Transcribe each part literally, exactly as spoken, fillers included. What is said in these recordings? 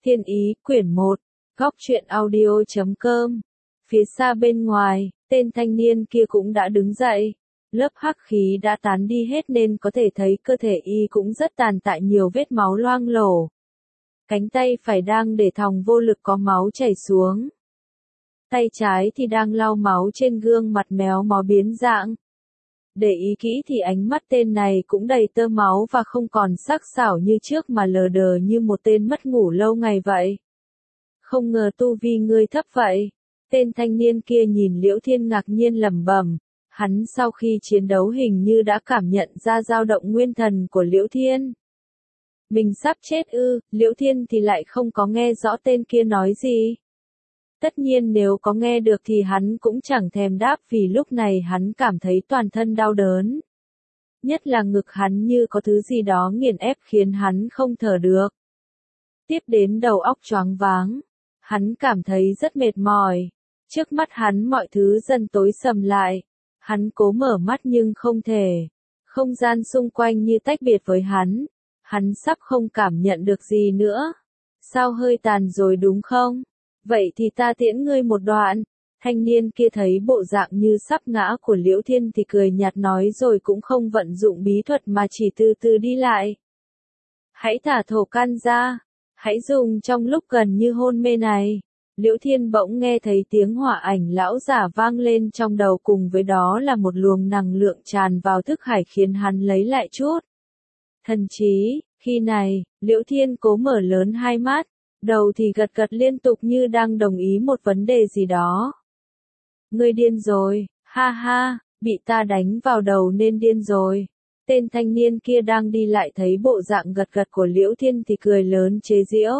Thiên ý, quyển một, góc truyện audio chấm com. Phía xa bên ngoài, tên thanh niên kia cũng đã đứng dậy. Lớp hắc khí đã tán đi hết nên có thể thấy cơ thể y cũng rất tàn tạ, nhiều vết máu loang lổ. Cánh tay phải đang để thòng vô lực có máu chảy xuống. Tay trái thì đang lau máu trên gương mặt méo mó biến dạng. Để ý kỹ thì ánh mắt tên này cũng đầy tơ máu và không còn sắc sảo như trước mà lờ đờ như một tên mất ngủ lâu ngày vậy. Không ngờ tu vi ngươi thấp vậy. Tên thanh niên kia nhìn Liễu Thiên ngạc nhiên lẩm bẩm. Hắn sau khi chiến đấu hình như đã cảm nhận ra dao động nguyên thần của Liễu Thiên. Mình sắp chết ư, Liễu Thiên thì lại không có nghe rõ tên kia nói gì. Tất nhiên nếu có nghe được thì hắn cũng chẳng thèm đáp, vì lúc này hắn cảm thấy toàn thân đau đớn. Nhất là ngực hắn như có thứ gì đó nghiền ép khiến hắn không thở được. Tiếp đến đầu óc choáng váng. Hắn cảm thấy rất mệt mỏi. Trước mắt hắn mọi thứ dần tối sầm lại. Hắn cố mở mắt nhưng không thể. Không gian xung quanh như tách biệt với hắn. Hắn sắp không cảm nhận được gì nữa. Sao hơi tàn rồi đúng không? Vậy thì ta tiễn ngươi một đoạn. Thanh niên kia thấy bộ dạng như sắp ngã của Liễu Thiên thì cười nhạt nói rồi cũng không vận dụng bí thuật mà chỉ từ từ đi lại. Hãy thả thổ can ra. Hãy dùng trong lúc gần như hôn mê này. Liễu Thiên bỗng nghe thấy tiếng hỏa ảnh lão giả vang lên trong đầu, cùng với đó là một luồng năng lượng tràn vào thức hải khiến hắn lấy lại chút thần trí. Khi này, Liễu Thiên cố mở lớn hai mắt, đầu thì gật gật liên tục như đang đồng ý một vấn đề gì đó. Ngươi điên rồi, ha ha, bị ta đánh vào đầu nên điên rồi. Tên thanh niên kia đang đi lại thấy bộ dạng gật gật của Liễu Thiên thì cười lớn chế giễu.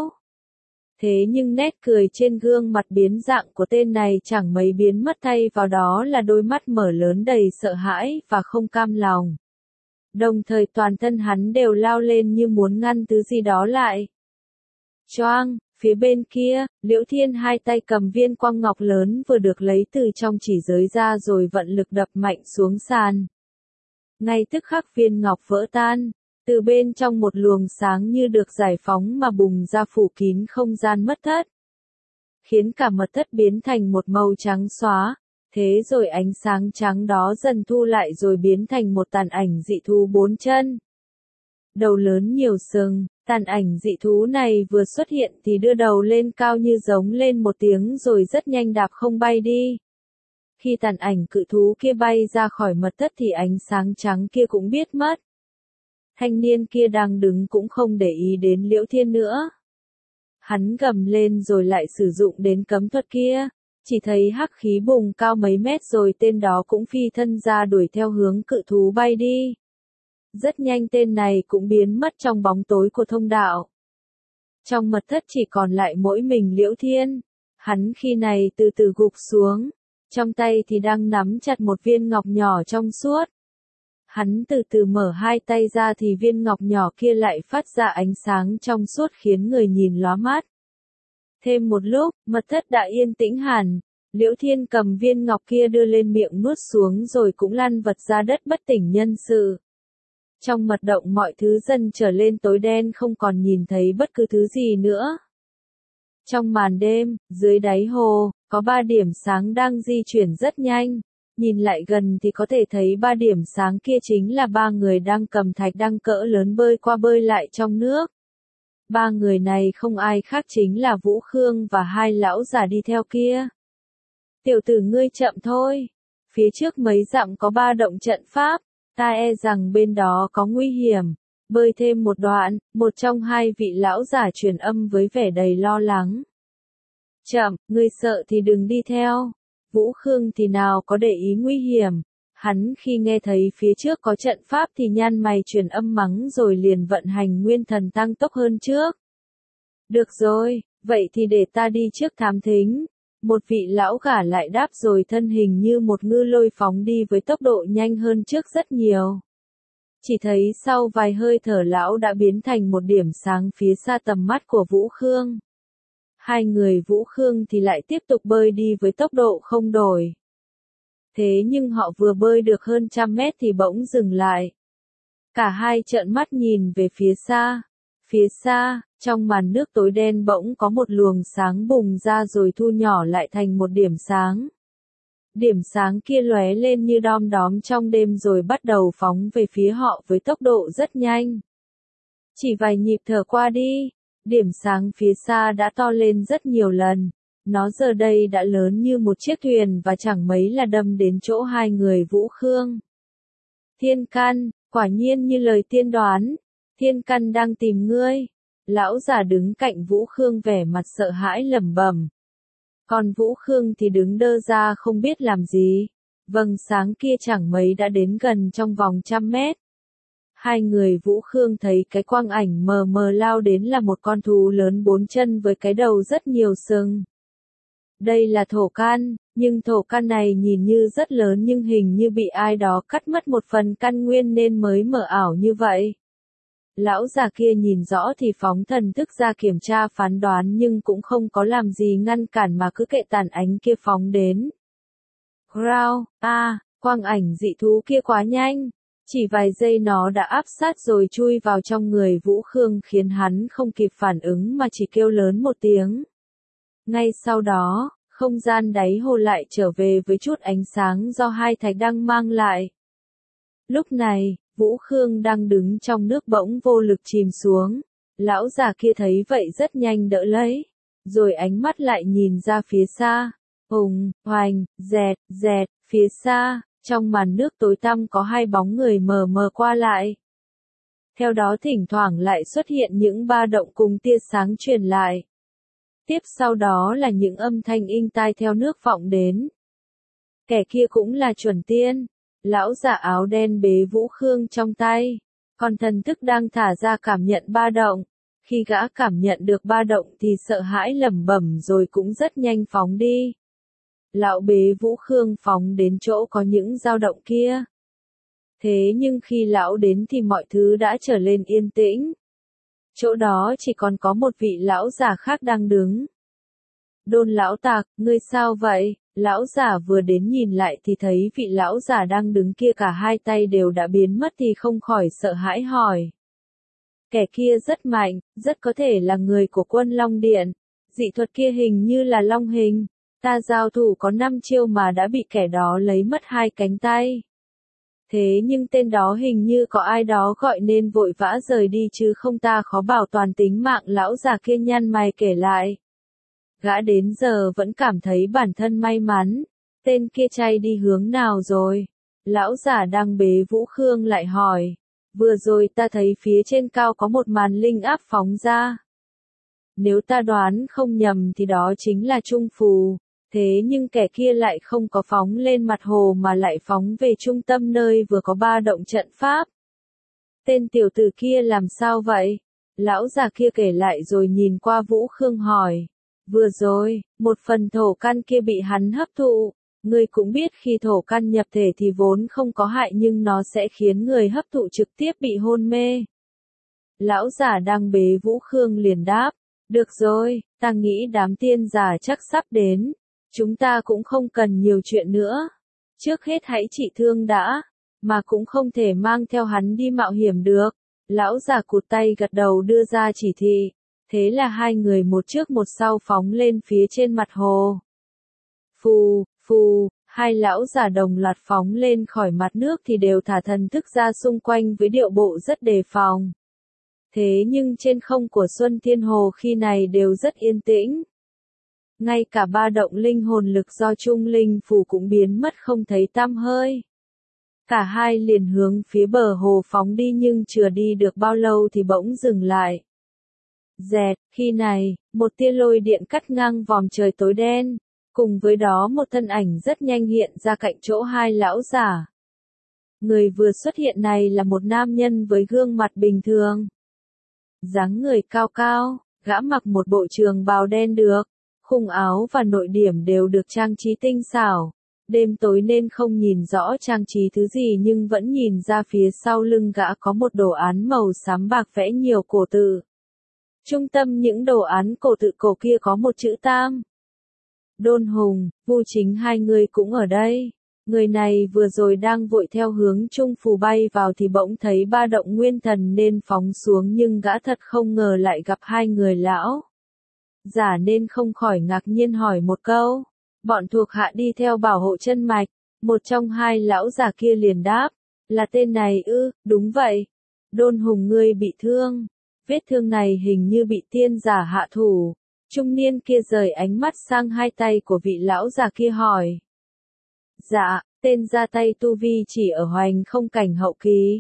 Thế nhưng nét cười trên gương mặt biến dạng của tên này chẳng mấy biến mất, thay vào đó là đôi mắt mở lớn đầy sợ hãi và không cam lòng. Đồng thời toàn thân hắn đều lao lên như muốn ngăn thứ gì đó lại. Choang, phía bên kia, Liễu Thiên hai tay cầm viên quang ngọc lớn vừa được lấy từ trong chỉ giới ra rồi vận lực đập mạnh xuống sàn. Ngay tức khắc viên ngọc vỡ tan, từ bên trong một luồng sáng như được giải phóng mà bùng ra phủ kín không gian mất thất. Khiến cả mật thất biến thành một màu trắng xóa, thế rồi ánh sáng trắng đó dần thu lại rồi biến thành một tàn ảnh dị thú bốn chân. Đầu lớn nhiều sừng, tàn ảnh dị thú này vừa xuất hiện thì đưa đầu lên cao như giống lên một tiếng rồi rất nhanh đạp không bay đi. Khi tàn ảnh cự thú kia bay ra khỏi mật thất thì ánh sáng trắng kia cũng biết mất. Thanh niên kia đang đứng cũng không để ý đến Liễu Thiên nữa. Hắn gầm lên rồi lại sử dụng đến cấm thuật kia. Chỉ thấy hắc khí bùng cao mấy mét rồi tên đó cũng phi thân ra đuổi theo hướng cự thú bay đi. Rất nhanh tên này cũng biến mất trong bóng tối của thông đạo. Trong mật thất chỉ còn lại mỗi mình Liễu Thiên. Hắn khi này từ từ gục xuống. Trong tay thì đang nắm chặt một viên ngọc nhỏ trong suốt. Hắn từ từ mở hai tay ra thì viên ngọc nhỏ kia lại phát ra ánh sáng trong suốt khiến người nhìn lóa mắt. Thêm một lúc, mật thất đã yên tĩnh hẳn. Liễu Thiên cầm viên ngọc kia đưa lên miệng nuốt xuống rồi cũng lăn vật ra đất bất tỉnh nhân sự. Trong mật động mọi thứ dần trở lên tối đen, không còn nhìn thấy bất cứ thứ gì nữa. Trong màn đêm, dưới đáy hồ, có ba điểm sáng đang di chuyển rất nhanh. Nhìn lại gần thì có thể thấy ba điểm sáng kia chính là ba người đang cầm thạch đăng cỡ lớn bơi qua bơi lại trong nước. Ba người này không ai khác chính là Vũ Khương và hai lão già đi theo kia. Tiểu tử ngươi chậm thôi. Phía trước mấy dặm có ba động trận pháp, ta e rằng bên đó có nguy hiểm. Bơi thêm một đoạn, một trong hai vị lão già truyền âm với vẻ đầy lo lắng. Chậm, ngươi sợ thì đừng đi theo. Vũ Khương thì nào có để ý nguy hiểm. Hắn khi nghe thấy phía trước có trận pháp thì nhăn mày truyền âm mắng rồi liền vận hành nguyên thần tăng tốc hơn trước. Được rồi, vậy thì để ta đi trước thám thính. Một vị lão gả lại đáp rồi thân hình như một ngư lôi phóng đi với tốc độ nhanh hơn trước rất nhiều. Chỉ thấy sau vài hơi thở lão đã biến thành một điểm sáng phía xa tầm mắt của Vũ Khương. Hai người Vũ Khương thì lại tiếp tục bơi đi với tốc độ không đổi. Thế nhưng họ vừa bơi được hơn trăm mét thì bỗng dừng lại. Cả hai trợn mắt nhìn về phía xa. Phía xa, trong màn nước tối đen bỗng có một luồng sáng bùng ra rồi thu nhỏ lại thành một điểm sáng. Điểm sáng kia lóe lên như đom đóm trong đêm rồi bắt đầu phóng về phía họ với tốc độ rất nhanh. Chỉ vài nhịp thở qua đi, điểm sáng phía xa đã to lên rất nhiều lần. Nó giờ đây đã lớn như một chiếc thuyền và chẳng mấy là đâm đến chỗ hai người Vũ Khương. Thiên Căn, quả nhiên như lời tiên đoán, Thiên Căn đang tìm ngươi. Lão già đứng cạnh Vũ Khương vẻ mặt sợ hãi lẩm bẩm. Còn Vũ Khương thì đứng đơ ra không biết làm gì. Vầng sáng kia chẳng mấy đã đến gần trong vòng trăm mét. Hai người Vũ Khương thấy cái quang ảnh mờ mờ lao đến là một con thú lớn bốn chân với cái đầu rất nhiều sừng. Đây là thổ can, nhưng thổ can này nhìn như rất lớn nhưng hình như bị ai đó cắt mất một phần căn nguyên nên mới mờ ảo như vậy. Lão già kia nhìn rõ thì phóng thần thức ra kiểm tra phán đoán nhưng cũng không có làm gì ngăn cản mà cứ kệ tàn ánh kia phóng đến. Growl, a, quang ảnh dị thú kia quá nhanh. Chỉ vài giây nó đã áp sát rồi chui vào trong người Vũ Khương khiến hắn không kịp phản ứng mà chỉ kêu lớn một tiếng. Ngay sau đó, không gian đáy hồ lại trở về với chút ánh sáng do hai thạch đăng mang lại. Lúc này, Vũ Khương đang đứng trong nước bỗng vô lực chìm xuống. Lão già kia thấy vậy rất nhanh đỡ lấy. Rồi ánh mắt lại nhìn ra phía xa. Hùng, hoành, dẹt, dẹt, phía xa, trong màn nước tối tăm có hai bóng người mờ mờ qua lại. Theo đó thỉnh thoảng lại xuất hiện những ba động cùng tia sáng truyền lại. Tiếp sau đó là những âm thanh inh tai theo nước vọng đến. Kẻ kia cũng là chuẩn tiên. Lão già áo đen bế Vũ Khương trong tay. Còn thần thức đang thả ra cảm nhận ba động. Khi gã cảm nhận được ba động thì sợ hãi lẩm bẩm rồi cũng rất nhanh phóng đi. Lão bế Vũ Khương phóng đến chỗ có những dao động kia. Thế nhưng khi lão đến thì mọi thứ đã trở lên yên tĩnh. Chỗ đó chỉ còn có một vị lão già khác đang đứng. Đôn lão tạc, ngươi sao vậy? Lão già vừa đến nhìn lại thì thấy vị lão già đang đứng kia cả hai tay đều đã biến mất thì không khỏi sợ hãi hỏi. Kẻ kia rất mạnh, rất có thể là người của quân Long Điện. Dị thuật kia hình như là long hình. Ta giao thủ có năm chiêu mà đã bị kẻ đó lấy mất hai cánh tay. Thế nhưng tên đó hình như có ai đó gọi nên vội vã rời đi chứ không ta khó bảo toàn tính mạng. Lão già kia nhăn mày kể lại. Gã đến giờ vẫn cảm thấy bản thân may mắn. Tên kia chay đi hướng nào rồi? Lão già đang bế Vũ Khương lại hỏi. Vừa rồi ta thấy phía trên cao có một màn linh áp phóng ra. Nếu ta đoán không nhầm thì đó chính là trung phù. Thế nhưng kẻ kia lại không có phóng lên mặt hồ mà lại phóng về trung tâm nơi vừa có ba động trận pháp. Tên tiểu tử kia làm sao vậy? Lão già kia kể lại rồi nhìn qua Vũ Khương hỏi. Vừa rồi, một phần thổ căn kia bị hắn hấp thụ. Ngươi cũng biết khi thổ căn nhập thể thì vốn không có hại nhưng nó sẽ khiến người hấp thụ trực tiếp bị hôn mê. Lão già đang bế Vũ Khương liền đáp. Được rồi, ta nghĩ đám tiên giả chắc sắp đến. Chúng ta cũng không cần nhiều chuyện nữa. Trước hết hãy trị thương đã, mà cũng không thể mang theo hắn đi mạo hiểm được. Lão già cụt tay gật đầu đưa ra chỉ thị. Thế là hai người một trước một sau phóng lên phía trên mặt hồ. Phù, phù, hai lão già đồng loạt phóng lên khỏi mặt nước thì đều thả thần thức ra xung quanh với điệu bộ rất đề phòng. Thế nhưng trên không của Xuân Thiên Hồ khi này đều rất yên tĩnh. Ngay cả ba động linh hồn lực do Trung Linh Phủ cũng biến mất không thấy tăm hơi. Cả hai liền hướng phía bờ hồ phóng đi nhưng chưa đi được bao lâu thì bỗng dừng lại. Dẹt, khi này, một tia lôi điện cắt ngang vòm trời tối đen, cùng với đó một thân ảnh rất nhanh hiện ra cạnh chỗ hai lão giả. Người vừa xuất hiện này là một nam nhân với gương mặt bình thường. Dáng người cao cao, gã mặc một bộ trường bào đen được. Khung áo và nội điểm đều được trang trí tinh xảo. Đêm tối nên không nhìn rõ trang trí thứ gì nhưng vẫn nhìn ra phía sau lưng gã có một đồ án màu xám bạc vẽ nhiều cổ tự. Trung tâm những đồ án cổ tự cổ kia có một chữ Tam. Đôn Hùng, Vu Chính hai người cũng ở đây. Người này vừa rồi đang vội theo hướng trung phù bay vào thì bỗng thấy ba động nguyên thần nên phóng xuống, nhưng gã thật không ngờ lại gặp hai người lão giả nên không khỏi ngạc nhiên hỏi một câu. Bọn thuộc hạ đi theo bảo hộ chân mạch. Một trong hai lão giả kia liền đáp, là tên này ư? Đúng vậy. Đôn Hùng, ngươi bị thương. Vết thương này hình như bị tiên giả hạ thủ. Trung niên kia rời ánh mắt sang hai tay của vị lão già kia hỏi. Dạ, tên ra tay tu vi chỉ ở hoành không cảnh hậu kỳ.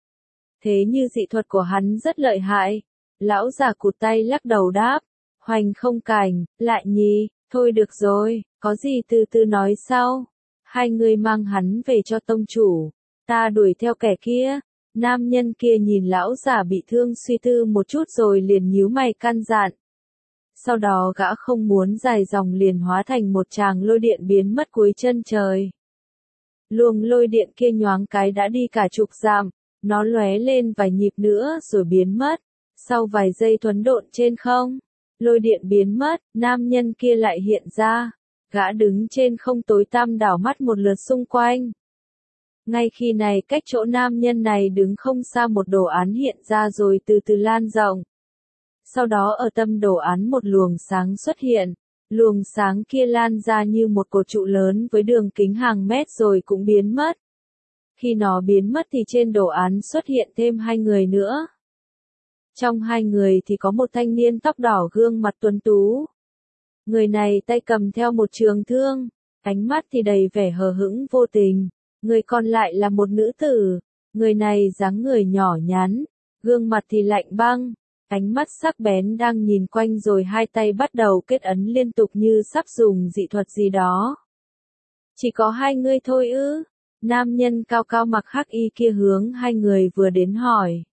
Thế như dị thuật của hắn rất lợi hại. Lão già cụt tay lắc đầu đáp. Hoành không cảnh, lại nhì, thôi được rồi, có gì từ từ nói sau. Hai người mang hắn về cho tông chủ. Ta đuổi theo kẻ kia. Nam nhân kia nhìn lão già bị thương suy tư một chút rồi liền nhíu mày căn dặn. Sau đó gã không muốn dài dòng liền hóa thành một tràng lôi điện biến mất cuối chân trời. Luồng lôi điện kia nhoáng cái đã đi cả chục dặm, nó lóe lên vài nhịp nữa rồi biến mất. Sau vài giây thuấn độn trên không, lôi điện biến mất, nam nhân kia lại hiện ra. Gã đứng trên không tối tăm đảo mắt một lượt xung quanh. Ngay khi này cách chỗ nam nhân này đứng không xa một đồ án hiện ra rồi từ từ lan rộng. Sau đó ở tâm đồ án một luồng sáng xuất hiện. Luồng sáng kia lan ra như một cột trụ lớn với đường kính hàng mét rồi cũng biến mất. Khi nó biến mất thì trên đồ án xuất hiện thêm hai người nữa. Trong hai người thì có một thanh niên tóc đỏ gương mặt tuấn tú. Người này tay cầm theo một trường thương, ánh mắt thì đầy vẻ hờ hững vô tình. Người còn lại là một nữ tử. Người này dáng người nhỏ nhắn, gương mặt thì lạnh băng. Ánh mắt sắc bén đang nhìn quanh rồi hai tay bắt đầu kết ấn liên tục như sắp dùng dị thuật gì đó. Chỉ có hai ngươi thôi ư? Nam nhân cao cao mặc hắc y kia hướng hai người vừa đến hỏi.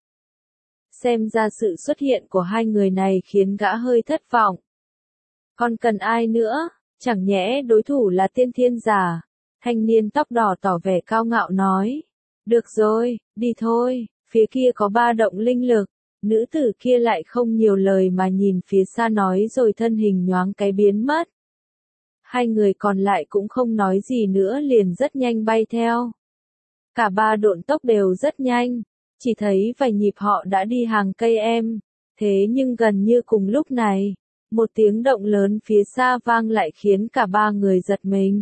Xem ra sự xuất hiện của hai người này khiến gã hơi thất vọng. Còn cần ai nữa? Chẳng nhẽ đối thủ là tiên thiên giả? Thanh niên tóc đỏ tỏ vẻ cao ngạo nói. Được rồi, đi thôi, phía kia có ba động linh lực. Nữ tử kia lại không nhiều lời mà nhìn phía xa nói rồi thân hình nhoáng cái biến mất. Hai người còn lại cũng không nói gì nữa liền rất nhanh bay theo. Cả ba độn tốc đều rất nhanh, chỉ thấy vài nhịp họ đã đi hàng cây em. Thế nhưng gần như cùng lúc này, một tiếng động lớn phía xa vang lại khiến cả ba người giật mình.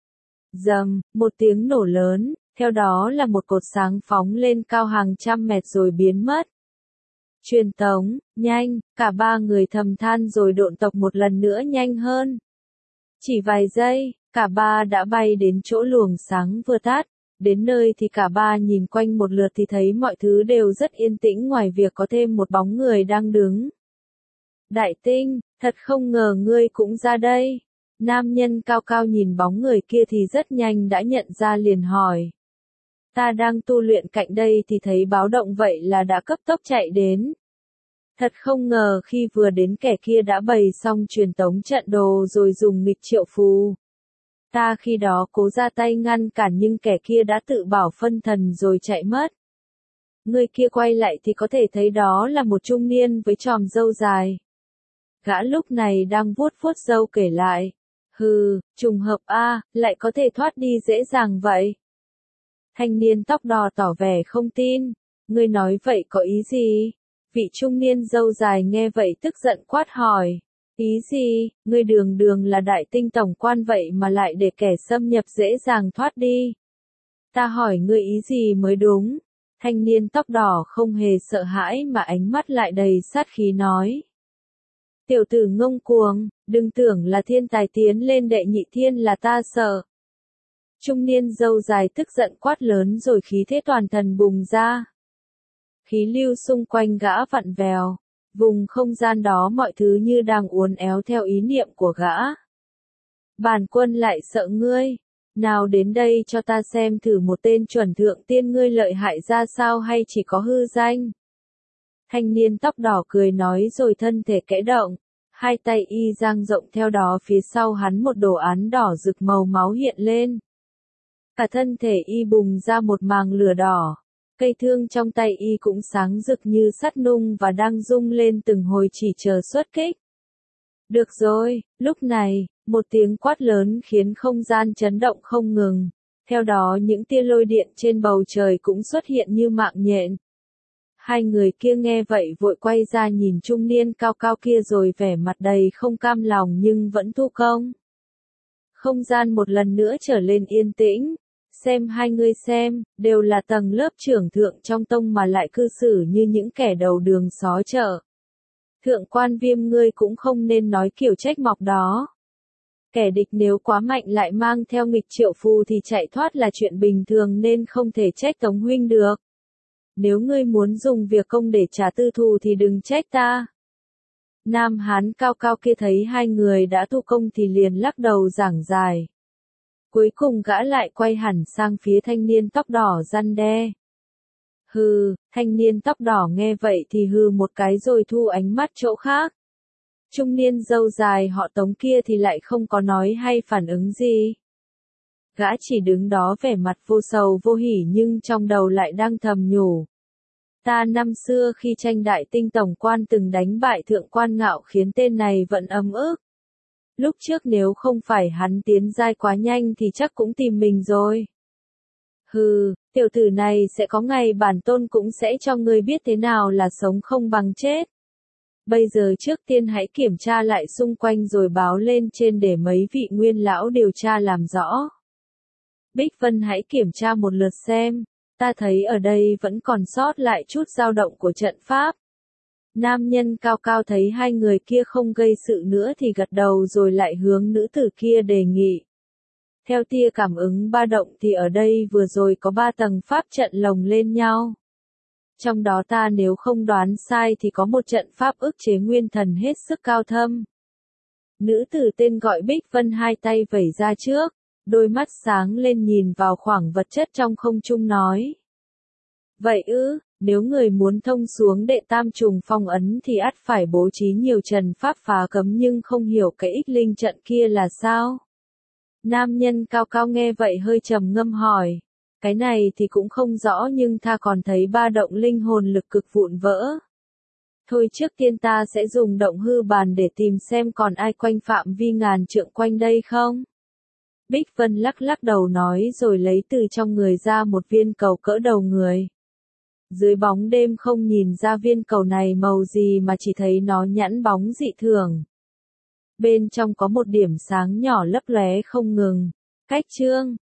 Rầm, một tiếng nổ lớn, theo đó là một cột sáng phóng lên cao hàng trăm mét rồi biến mất. Truyền tống, nhanh, cả ba người thầm than rồi độn tốc một lần nữa nhanh hơn. Chỉ vài giây, cả ba đã bay đến chỗ luồng sáng vừa tắt. Đến nơi thì cả ba nhìn quanh một lượt thì thấy mọi thứ đều rất yên tĩnh ngoài việc có thêm một bóng người đang đứng. Đại tinh, thật không ngờ ngươi cũng ra đây. Nam nhân cao cao nhìn bóng người kia thì rất nhanh đã nhận ra liền hỏi. Ta đang tu luyện cạnh đây thì thấy báo động vậy là đã cấp tốc chạy đến. Thật không ngờ khi vừa đến kẻ kia đã bày xong truyền tống trận đồ rồi dùng nghịch triệu phù. Ta khi đó cố ra tay ngăn cản nhưng kẻ kia đã tự bảo phân thần rồi chạy mất. Người kia quay lại thì có thể thấy đó là một trung niên với chòm râu dài. Gã lúc này đang vuốt vuốt râu kể lại. Hừ, trùng hợp a, lại có thể thoát đi dễ dàng vậy. Thanh niên tóc đỏ tỏ vẻ không tin. Ngươi nói vậy có ý gì? Vị trung niên râu dài nghe vậy tức giận quát hỏi. Ý gì, ngươi đường đường là đại tinh tổng quan vậy mà lại để kẻ xâm nhập dễ dàng thoát đi. Ta hỏi ngươi ý gì mới đúng. Thanh niên tóc đỏ không hề sợ hãi mà ánh mắt lại đầy sát khí nói. Tiểu tử ngông cuồng, đừng tưởng là thiên tài tiến lên đệ nhị thiên là ta sợ. Trung niên râu dài tức giận quát lớn rồi khí thế toàn thân bùng ra. Khí lưu xung quanh gã vặn vèo. Vùng không gian đó mọi thứ như đang uốn éo theo ý niệm của gã. Bản quân lại sợ ngươi. Nào đến đây cho ta xem thử một tên chuẩn thượng tiên ngươi lợi hại ra sao hay chỉ có hư danh. Thanh niên tóc đỏ cười nói rồi thân thể kẽ động. Hai tay y dang rộng theo đó phía sau hắn một đồ án đỏ rực màu máu hiện lên. Cả thân thể y bùng ra một màng lửa đỏ. Cây thương trong tay y cũng sáng rực như sắt nung và đang rung lên từng hồi chỉ chờ xuất kích. Được rồi, lúc này, một tiếng quát lớn khiến không gian chấn động không ngừng. Theo đó những tia lôi điện trên bầu trời cũng xuất hiện như mạng nhện. Hai người kia nghe vậy vội quay ra nhìn trung niên cao cao kia rồi vẻ mặt đầy không cam lòng nhưng vẫn thu công. Không gian một lần nữa trở lên yên tĩnh. Xem hai ngươi xem, đều là tầng lớp trưởng thượng trong tông mà lại cư xử như những kẻ đầu đường xó chợ. Thượng quan Viêm ngươi cũng không nên nói kiểu trách móc đó. Kẻ địch nếu quá mạnh lại mang theo nghịch triệu phù thì chạy thoát là chuyện bình thường nên không thể trách Tống huynh được. Nếu ngươi muốn dùng việc công để trả tư thù thì đừng trách ta. Nam Hán cao cao kia thấy hai người đã thu công thì liền lắc đầu giảng giải. Cuối cùng gã lại quay hẳn sang phía thanh niên tóc đỏ răn đe. Hừ, thanh niên tóc đỏ nghe vậy thì hừ một cái rồi thu ánh mắt chỗ khác. Trung niên râu dài họ Tống kia thì lại không có nói hay phản ứng gì. Gã chỉ đứng đó vẻ mặt vô sầu vô hỉ nhưng trong đầu lại đang thầm nhủ. Ta năm xưa khi tranh đại tinh tổng quan từng đánh bại thượng quan Ngạo khiến tên này vẫn ấm ức. Lúc trước nếu không phải hắn tiến giai quá nhanh thì chắc cũng tìm mình rồi. Hừ, tiểu tử này sẽ có ngày bản tôn cũng sẽ cho ngươi biết thế nào là sống không bằng chết. Bây giờ trước tiên hãy kiểm tra lại xung quanh rồi báo lên trên để mấy vị nguyên lão điều tra làm rõ. Bích Vân hãy kiểm tra một lượt xem, ta thấy ở đây vẫn còn sót lại chút dao động của trận pháp. Nam nhân cao cao thấy hai người kia không gây sự nữa thì gật đầu rồi lại hướng nữ tử kia đề nghị. Theo tia cảm ứng ba động thì ở đây vừa rồi có ba tầng pháp trận lồng lên nhau. Trong đó ta nếu không đoán sai thì có một trận pháp ức chế nguyên thần hết sức cao thâm. Nữ tử tên gọi Bích Vân hai tay vẩy ra trước, đôi mắt sáng lên nhìn vào khoảng vật chất trong không trung nói. Vậy ư, nếu người muốn thông xuống đệ tam trùng phong ấn thì ắt phải bố trí nhiều trần pháp phá cấm nhưng không hiểu cái ích linh trận kia là sao? Nam nhân cao cao nghe vậy hơi trầm ngâm hỏi. Cái này thì cũng không rõ nhưng ta còn thấy ba động linh hồn lực cực vụn vỡ. Thôi trước tiên ta sẽ dùng động hư bàn để tìm xem còn ai quanh phạm vi ngàn trượng quanh đây không? Bích Vân lắc lắc đầu nói rồi lấy từ trong người ra một viên cầu cỡ đầu người. Dưới bóng đêm không nhìn ra viên cầu này màu gì mà chỉ thấy nó nhẵn bóng dị thường. Bên trong có một điểm sáng nhỏ lấp lóe không ngừng. Cách chương